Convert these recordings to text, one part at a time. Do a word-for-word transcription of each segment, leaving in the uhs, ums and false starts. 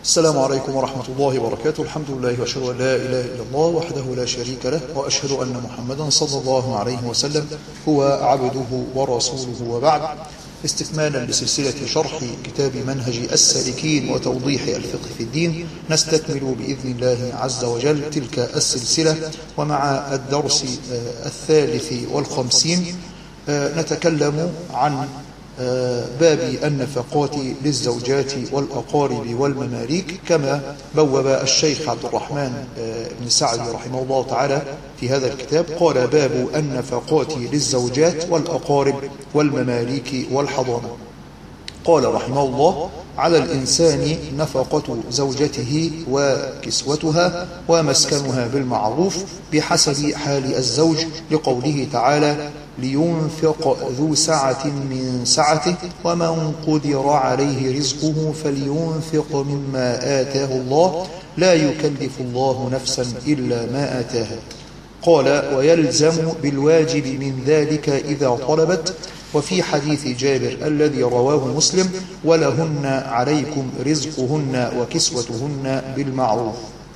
السلام عليكم ورحمة الله وبركاته. الحمد لله وأشهد أن لا إله إلا الله وحده لا شريك له، وأشهد أن محمدا صلى الله عليه وسلم هو عبده ورسوله، وبعد. استكمالا لسلسلة شرح كتاب منهج السالكين وتوضيح الفقه في الدين، نستكمل بإذن الله عز وجل تلك السلسلة، ومع الدرس الثالث والخمسين نتكلم عن باب النفقات للزوجات والأقارب والمماليك، كما بوب الشيخ عبد الرحمن بن سعدي رحمه الله تعالى في هذا الكتاب. قال: باب النفقات للزوجات والأقارب والمماليك والحضانة. قال رحمه الله: على الإنسان نفقة زوجته وكسوتها ومسكنها بالمعروف بحسب حال الزوج، لقوله تعالى: لينفق ذو سعة من سعته ومن قدر عليه رزقه فلينفق مما آتاه الله لا يكلف الله نفسا إلا ما آتاها. قال: ويلزم بالواجب من ذلك إذا طلبت. وفي حديث جابر الذي رواه مسلم: ولهن عليكم رزقهن وكسوتهن بالمعروف.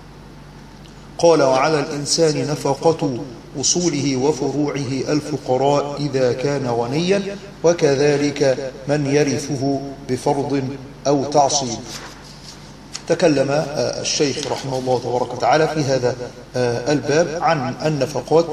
قال: وعلى الإنسان نفقة أصوله وفروعه الفقراء إذا كان غنيا، وكذلك من يرثه بفرض أو تعصيب. تكلم الشيخ رحمه الله تبارك وتعالى في هذا الباب عن النفقات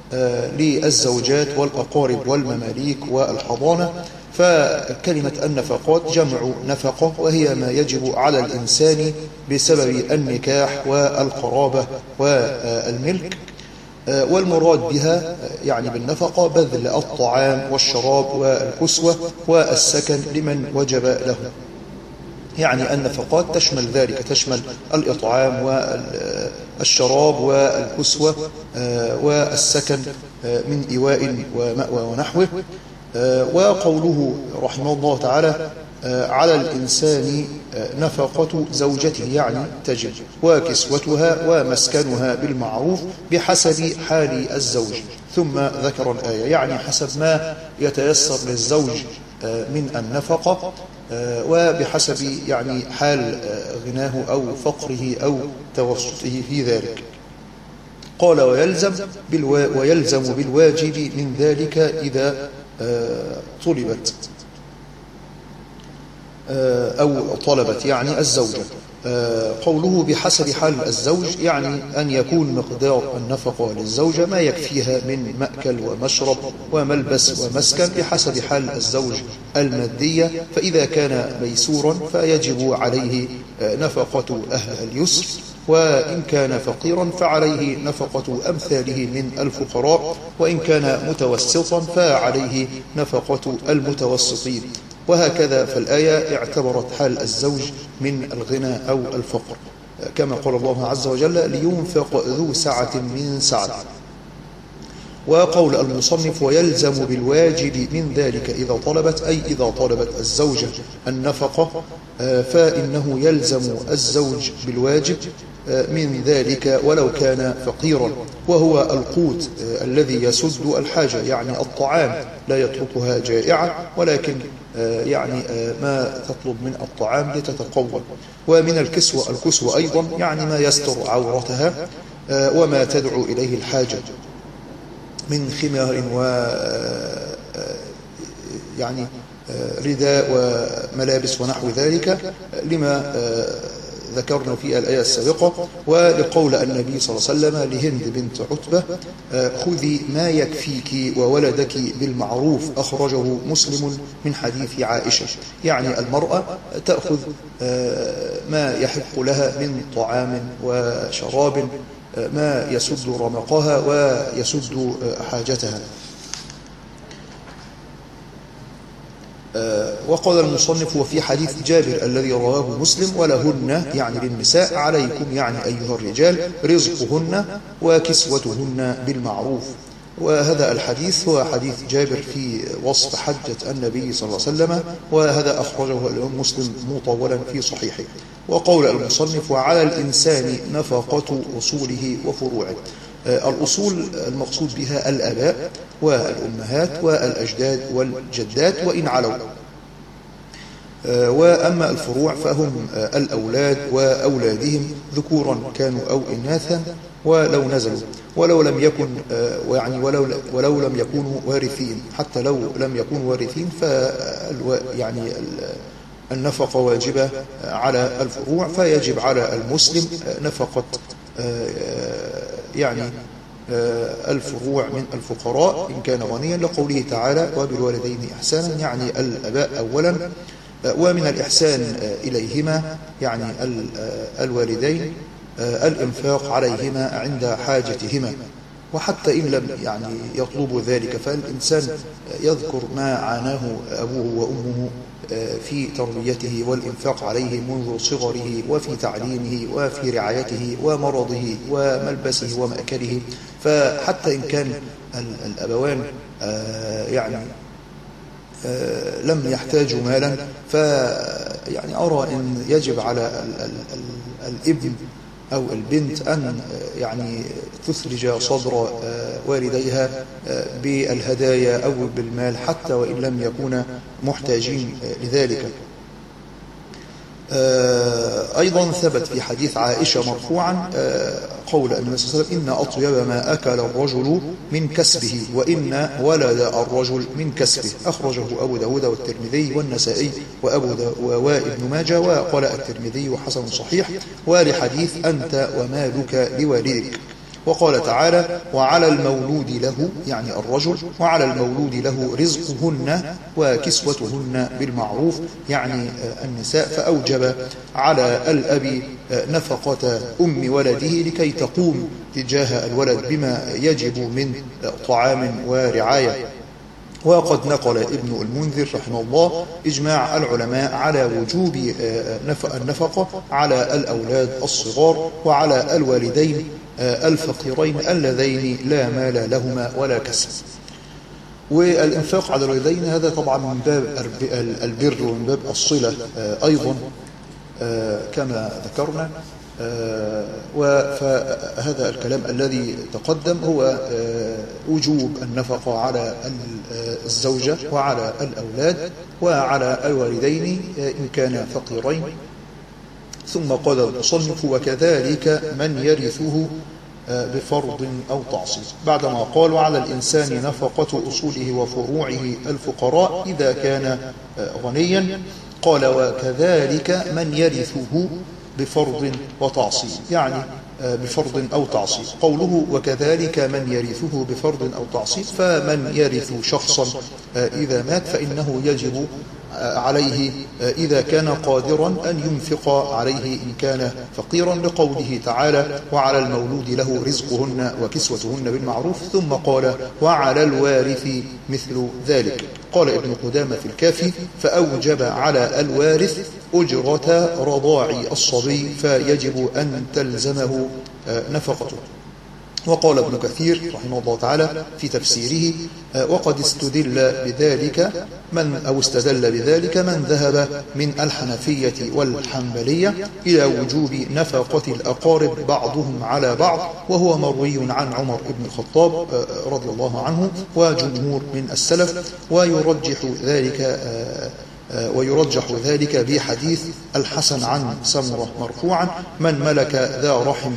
للزوجات والأقارب والمماليك والحضانة. فكلمة النفقات جمع نفقة، وهي ما يجب على الإنسان بسبب النكاح والقرابة والملك، والمراد بها يعني بالنفقة بذل الطعام والشراب والكسوة والسكن لمن وجب له. يعني النفقات تشمل ذلك، تشمل الإطعام والشراب والكسوة والسكن من إيواء ومأوى ونحوه. وقوله رحمه الله تعالى: على الإنسان نفقة زوجته، يعني تجب، وكسوتها ومسكنها بالمعروف بحسب حال الزوج. ثم ذكر الآية، يعني حسب ما يتيسر للزوج من النفقة، وبحسب يعني حال غناه أو فقره أو توسطه في ذلك. قال: ويلزم, بالوا ويلزم بالواجب من ذلك إذا طلبت أو طلبت، يعني الزوجة. قوله بحسب حال الزوج، يعني أن يكون مقدار النفقة للزوجة ما يكفيها من مأكل ومشرب وملبس ومسكن بحسب حال الزوج المادية. فإذا كان ميسورا فيجب عليه نفقة أهل اليسر، وإن كان فقيرا فعليه نفقة أمثاله من الفقراء، وإن كان متوسطا فعليه نفقة المتوسطين. وهكذا فالآية اعتبرت حال الزوج من الغنى أو الفقر، كما قال الله عز وجل: لينفق ذو سعة من سعته. وقول المصنف: ويلزم بالواجب من ذلك إذا طلبت، أي إذا طلبت الزوجة النفقة فإنه يلزم الزوج بالواجب من ذلك ولو كان فقيرا، وهو القوت الذي يسد الحاجة، يعني الطعام لا يتركها جائعة، ولكن يعني ما تطلب من الطعام لتتقوى. ومن الكسوة الكسوة أيضا، يعني ما يستر عورتها وما تدعو إليه الحاجة من خمار و يعني رداء وملابس ونحو ذلك، لما ذكرنا في الآية السابقة. ولقول النبي صلى الله عليه وسلم لهند بنت عتبة: خذي ما يكفيك وولدك بالمعروف، أخرجه مسلم من حديث عائشة. يعني المرأة تأخذ ما يحق لها من طعام وشراب، ما يسد رمقها ويسد حاجتها. وقال المصنف: وفي حديث جابر الذي رواه مسلم: ولهن، يعني للنساء، عليكم، يعني أيها الرجال، رزقهن وكسوتهن بالمعروف. وهذا الحديث هو حديث جابر في وصف حجة النبي صلى الله عليه وسلم، وهذا أخرجه الإمام مسلم مطولا في صحيحه. وقول المصنف: وعلى الإنسان نفقة أصوله وفروعه. الأصول المقصود بها الآباء والأمهات والأجداد والجدات وإن علوا. وأما الفروع فهم الأولاد وأولادهم ذكورا كانوا أو إناثا ولو نزلوا ولو لم يكن يعني ولو ولو لم يكونوا وارثين، حتى لو لم يكونوا وارثين ف يعني النفقة واجبة على الفروع، فيجب على المسلم نفقة يعني الفروع من الفقراء إن كان غنيا، لقوله تعالى وبالوالدين إحسانا، يعني الآباء أولا، ومن الإحسان إليهما يعني الوالدين الإنفاق عليهما عند حاجتهما، وحتى إن لم يعني يطلبوا ذلك فالإنسان يذكر ما عاناه أبوه وأمه في تربيته والإنفاق عليه منذ صغره وفي تعليمه وفي رعايته ومرضه وملبسه ومأكله، فحتى إن كان الأبوان يعني لم يحتاجوا مالا، فيعني أرى أن يجب على الابن أو البنت أن يعني تثلج صدر والديها بالهدايا أو بالمال حتى وإن لم يكونا محتاجين لذلك. أيضا ثبت في حديث عائشة مرفوعا قول النبي صلى الله عليه وسلم إن أطيب ما أكل الرجل من كسبه وإن ولد الرجل من كسبه، أخرجه أبو داود والترمذي والنسائي وأبو وابن ماجه، وقال الترمذي حسن صحيح، ولحديث أنت ومالك لوالدك. وقال تعالى وعلى المولود له يعني الرجل وعلى المولود له رزقهن وكسوتهن بالمعروف يعني النساء، فأوجب على الأب نفقة أم ولده لكي تقوم تجاه الولد بما يجب من طعام ورعاية. وقد نقل ابن المنذر رحمه الله إجماع العلماء على وجوب النفقة على الأولاد الصغار وعلى الوالدين الفقيرين اللذين لا مال لهما ولا كسب. والإنفاق على الوالدين هذا طبعا من باب البر ومن باب الصلة أيضا كما ذكرنا، فهذا الكلام الذي تقدم هو وجوب النفقة على الزوجة وعلى الأولاد وعلى الوالدين إن كانا فقيرين. ثم قال المصنف وكذلك من يرثه بفرض أو تعصيب، بعدما قال وعلى الإنسان نفقة أصوله وفروعه الفقراء إذا كان غنيا، قال وكذلك من يرثه بفرض وتعصيب، يعني بفرض أو تعصيب. قوله وكذلك من يرثه بفرض أو تعصيب، فمن يرث شخصا إذا مات فإنه يجب عليه إذا كان قادرا أن ينفق عليه إن كان فقيرا، لقوله تعالى وعلى المولود له رزقهن وكسوتهن بالمعروف، ثم قال وعلى الوارث مثل ذلك. قال ابن قدامة في الكافي فأوجب على الوارث أجرة رضاع الصبي فيجب أن تلزمه نفقته. وقال ابن كثير رحمه الله تعالى في تفسيره وقد استدل بذلك من أو استدل بذلك من ذهب من الحنفية والحنبلية إلى وجوب نفقة الأقارب بعضهم على بعض، وهو مروي عن عمر بن الخطاب رضي الله عنه وجمهور من السلف، ويرجح ذلك ويرجح ذلك بحديث الحسن عن سمرة مرفوعا من ملك ذا رحم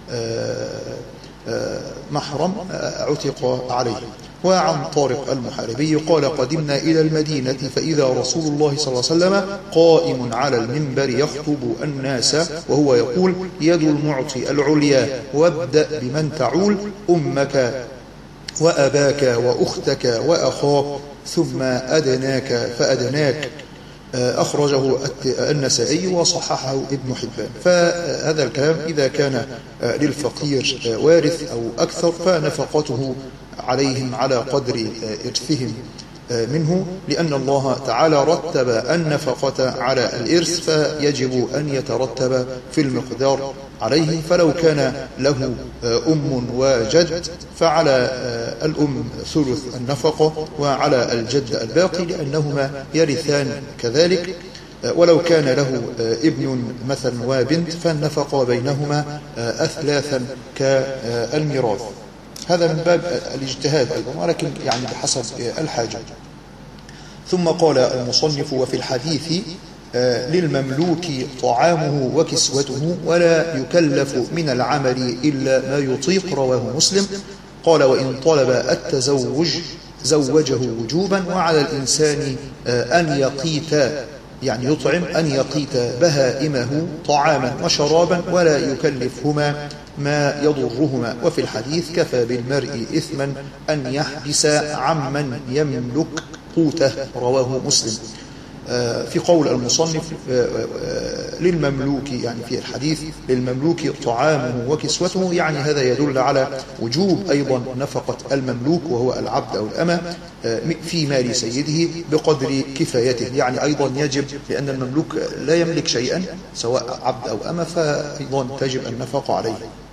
محرم عتق عليه. وعن طارق المحاربي قال قدمنا إلى المدينة فإذا رسول الله صلى الله عليه وسلم قائم على المنبر يخطب الناس وهو يقول يد المعطي العليا وابدأ بمن تعول أمك وأباك وأختك وأخاك ثم أدناك فأدناك، أخرجه النسائي وصححه ابن حبان. فهذا الكلام إذا كان للفقير وارث أو أكثر فنفقته عليهم على قدر إرثهم منه، لأن الله تعالى رتب النفقة على الإرث فيجب أن يترتب في المقدار عليه. فلو كان له أم وجد فعلى الأم ثلث النفقة وعلى الجد الباقي لأنهما يرثان كذلك. ولو كان له ابن مثلا وبنت فالنفقة بينهما أثلاثا كالميراث. هذا من باب الاجتهاد أيضا ولكن يعني بحسب الحاجة. ثم قال المصنف وفي الحديث للمملوك طعامه وكسوته ولا يكلف من العمل إلا ما يطيق. رواه مسلم. قال وإن طلب التزوج زوجه وجوبا، وعلى الإنسان أن يقيت يعني يطعم أن يقيت بهائمه طعاما وشرابا ولا يكلفهما ما يضرهما. وفي الحديث كفى بالمرء إثما أن يحبس عمن يملك قوته. رواه مسلم. في قول المصنف للمملوك يعني في الحديث للمملوك طعامه وكسوته، يعني هذا يدل على وجوب أيضا نفقة المملوك وهو العبد أو الأمة في مال سيده بقدر كفايته، يعني أيضا يجب لأن المملوك لا يملك شيئا سواء عبد أو أمة، فأيضا تجب النفقة عليه.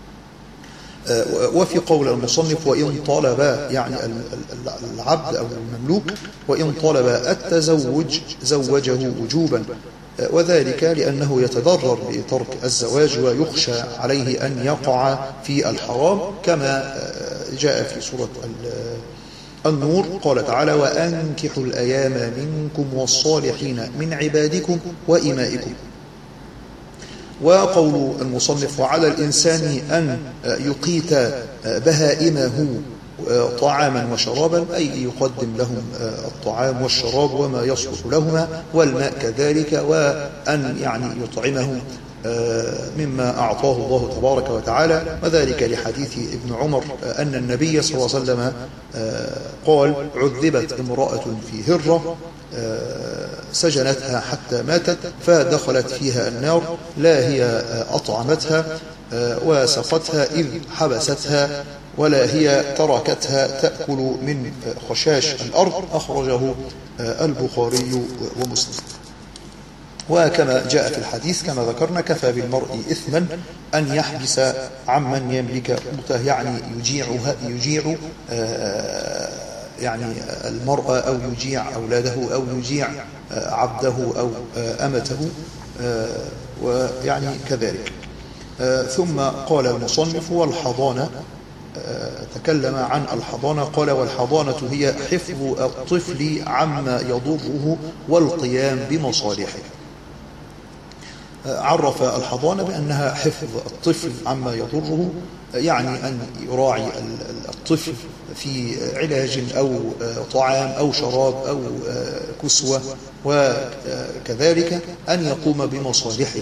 وفي قول المصنف وإن طلب يعني العبد أو المملوك وإن طلب التزوج زوجه وجوبا، وذلك لأنه يتضرر بترك الزواج ويخشى عليه أن يقع في الحرام، كما جاء في سورة النور قال تعالى وأنكحوا الأيام منكم والصالحين من عبادكم وإمائكم. وقول المصنف وعلى الإنسان أن يقيت بهائمه طعاما وشرابا، أي يقدم لهم الطعام والشراب وما يصلح لهما والماء كذلك، وأن يعني يطعمهم مما أعطاه الله تبارك وتعالى. وذلك لحديث ابن عمر أن النبي صلى الله عليه وسلم قال عذبت امرأة في هرة سجنتها حتى ماتت فدخلت فيها النار، لا هي أطعمتها وسقتها إذ حبستها ولا هي تركتها تأكل من خشاش الأرض. أخرجه البخاري ومسلم. وكما جاء في الحديث كما ذكرنا كفى بالمرء إثما أن يحبس عمن يملك قوته، يعني يجيعها يجيع يعني المرأة أو يجيع أولاده أو يجيع عبده أو أمته ويعني كذلك. ثم قال المصنف والحضانة، تكلم عن الحضانة قال والحضانة هي حفظ الطفل عما يضره والقيام بمصالحه. عرف الحضانة بأنها حفظ الطفل عما يضره، يعني أن يراعي الطفل في علاج أو طعام أو شراب أو كسوة، وكذلك أن يقوم بمصالحه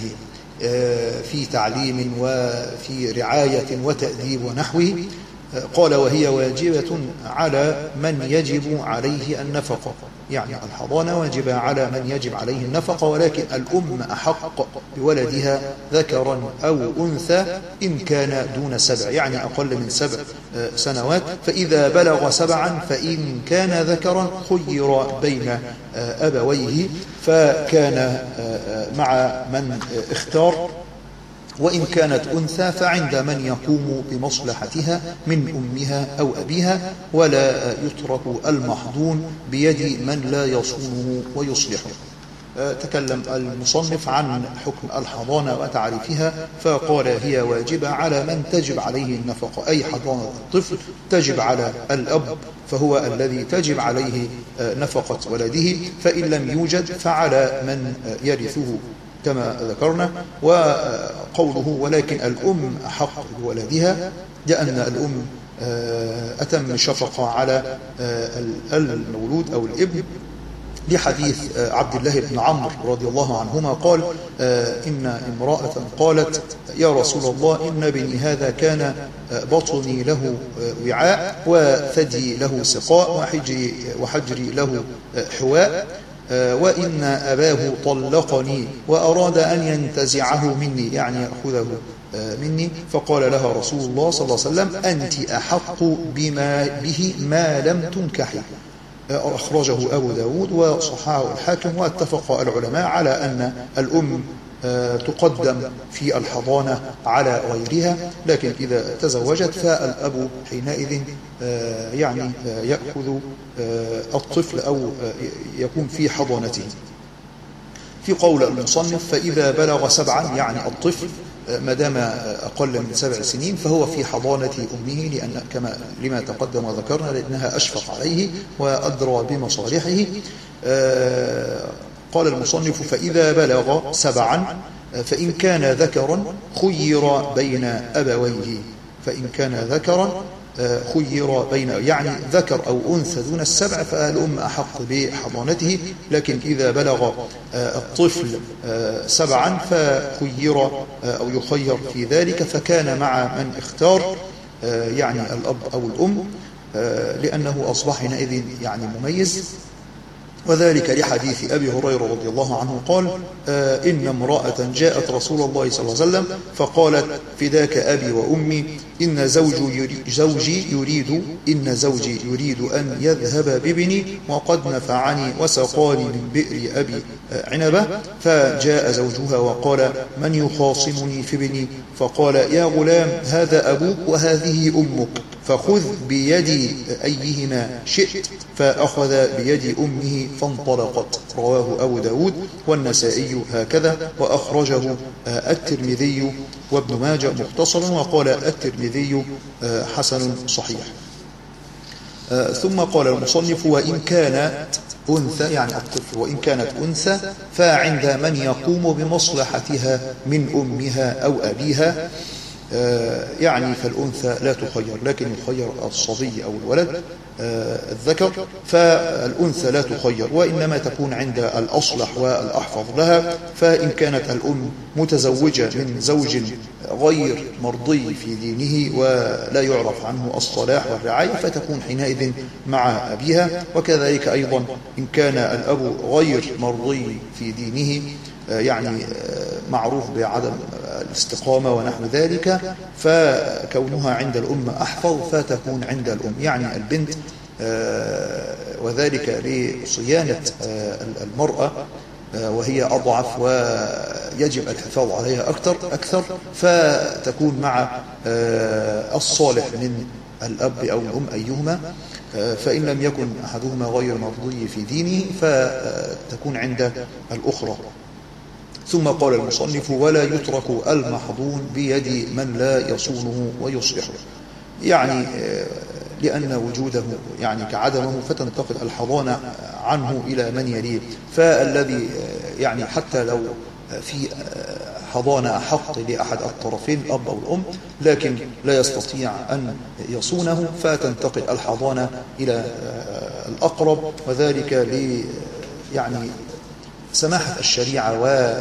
في تعليم وفي رعاية وتأديب ونحوه. قال وهي واجبة على من يجب عليه النفقة، يعني الحضانة واجبة على من يجب عليه النفقة، ولكن الأم أحق بولدها ذكرا أو أنثى إن كان دون سبع، يعني أقل من سبع سنوات. فإذا بلغ سبعا فإن كان ذكرا خير بين أبويه فكان مع من اختار، وإن كانت أنثى فعند من يقوم بمصلحتها من أمها أو أبيها، ولا يترك المحضون بيد من لا يصونه ويصلحه. تكلم المصنف عن حكم الحضانة وتعريفها فقال هي واجبة على من تجب عليه النفقة، أي حضانة الطفل تجب على الأب فهو الذي تجب عليه نفقة ولده، فإن لم يوجد فعلى من يرثه كما ذكرنا. وقوله ولكن الأم أحق بولدها، لأن الأم أتم شفقة على المولود أو الابن، لحديث عبد الله بن عمرو رضي الله عنهما قال إن امرأة قالت يا رسول الله إن ابني هذا كان بطني له وعاء وثدي له سقاء وحجري, وحجري له حواء، وإن أباه طلقني وأراد أن ينتزعه مني، يعني يأخذه مني، فقال لها رسول الله صلى الله عليه وسلم أنت أحق بما به ما لم تنكحي. أخرجه أبو داود وصححه الحاكم. واتفق العلماء على أن الأم تقدم في الحضانة على غيرها، لكن إذا تزوجت فالأب حينئذ يعني يأخذ الطفل أو يكون في حضانته. في قول المصنف فإذا بلغ سبعا، يعني الطفل ما دام أقل من سبع سنين فهو في حضانة أمه، لأن كما لما تقدم وذكرنا لأنها أشفق عليه وأدرى بمصالحه. قال المصنف: فإذا بلغ سبعا فإن كان ذكرا خير بين أبويه. فإن كان ذكرا خير بين، يعني ذكر أو أنثى دون السبع فالأم أحق بحضانته، لكن إذا بلغ الطفل سبعا فخير أو يخير في ذلك، فكان مع من اختار يعني الأب أو الأم، لأنه أصبح حينئذ يعني مميز. وذلك لحديث أبي هريرة رضي الله عنه قال: إن امرأة جاءت رسول الله صلى الله عليه وسلم فقالت: فداك أبي وأمي، إن زوجي يريد إن زوجي يريد أن يذهب بابني وقد نفعني وسقاني من بئر أبي عنبة. فجاء زوجها وقال: من يخاصمني في ابني؟ فقال: يا غلام، هذا أبوك وهذه أمك، فخذ بيد أيهما شئت. فأخذ بيد أمه فانطلقت. رواه أبو داود والنسائي هكذا، وأخرجه الترمذي وابن ماجه مختصرا، وقال الترمذي حسن صحيح. ثم قال المصنف: وإن كانت أنثى، يعني الطفل وإن كانت أنثى فعند من يقوم بمصلحتها من أمها أو أبيها، يعني فالأنثى لا تخير، لكن يخير الصبي أو الولد الذكر، فالأنثى لا تخير، وإنما تكون عند الأصلح والأحفظ لها. فإن كانت الأم متزوجة من زوج غير مرضي في دينه ولا يعرف عنه الصلاح والرعاية، فتكون حينئذ مع أبيها. وكذلك أيضا إن كان الأب غير مرضي في دينه، يعني معروف بعدم الاستقامة ونحو ذلك، فكونها عند الأم أحفظ فتكون عند الأم، يعني البنت، وذلك لصيانة المرأة وهي أضعف ويجب الحفاظ عليها أكثر أكثر فتكون مع الصالح من الأب أو الأم أيهما، فإن لم يكن أحدهما غير مرضي في دينه فتكون عند الأخرى. ثم قال المصنف: ولا يترك المحضون بيد من لا يصونه ويصلحه، يعني لأن وجوده يعني كعدمه فتنتقل الحضانة عنه إلى من يليه. فالذي يعني حتى لو في حضانة أحق لأحد الطرفين الأب أو الأم، لكن لا يستطيع أن يصونه، فتنتقل الحضانة إلى الأقرب، وذلك ل يعني سماحة الشريعة و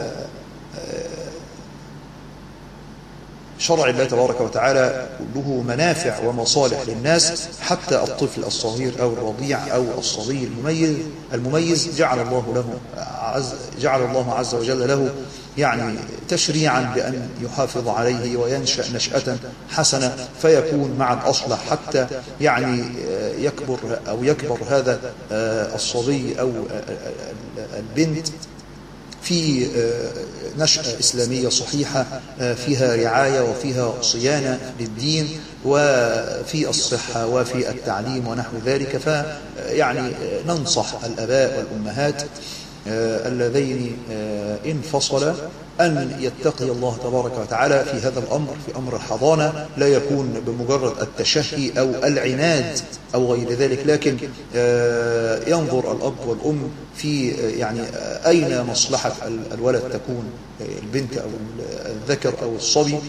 شرع الله تبارك وتعالى كله منافع ومصالح للناس، حتى الطفل الصغير أو الرضيع أو الصبي المميز المميز جعل الله له عز جعل الله عز وجل له يعني تشريعا بأن يحافظ عليه وينشأ نشأة حسنة، فيكون مع الأصلح حتى يعني يكبر أو يكبر هذا الصبي أو البنت في نشأة إسلامية صحيحة فيها رعاية وفيها صيانة للدين وفي الصحة وفي التعليم ونحو ذلك. فيعني ننصح الآباء والأمهات اللذين انفصلا أن يتقي الله تبارك وتعالى في هذا الأمر، في أمر الحضانة، لا يكون بمجرد التشهي أو العناد أو غير ذلك، لكن ينظر الأب والأم في يعني أين مصلحة الولد تكون، البنت أو الذكر أو الصبي،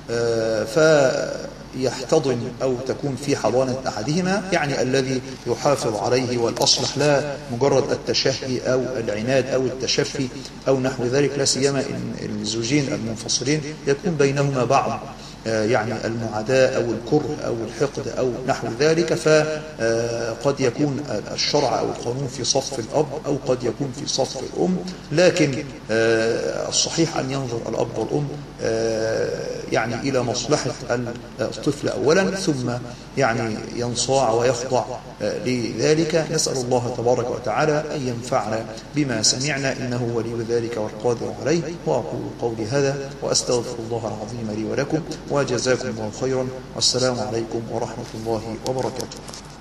فيحتضن أو تكون في حضانة أحدهما، يعني الذي يحافظ عليه والأصلح، لا مجرد التشهي أو العناد أو التشفي أو نحو ذلك، لا سيما إن الزوجين المنفصلين يكون بينهما بعض يعني المعاداة أو الكره أو الحقد أو نحو ذلك، فقد يكون الشرع أو القانون في صف الأب أو قد يكون في صف الأم، لكن الصحيح أن ينظر الأب والأم يعني إلى مصلحة الطفل أولا، ثم يعني ينصاع ويخضع لذلك. نسأل الله تبارك وتعالى أن ينفعنا بما سمعنا، إنه ولي ذلك والقادر عليه. وأقول قولي هذا وأستغفر الله العظيم لي ولكم، وجزاكم الله خيرا، والسلام عليكم ورحمة الله وبركاته.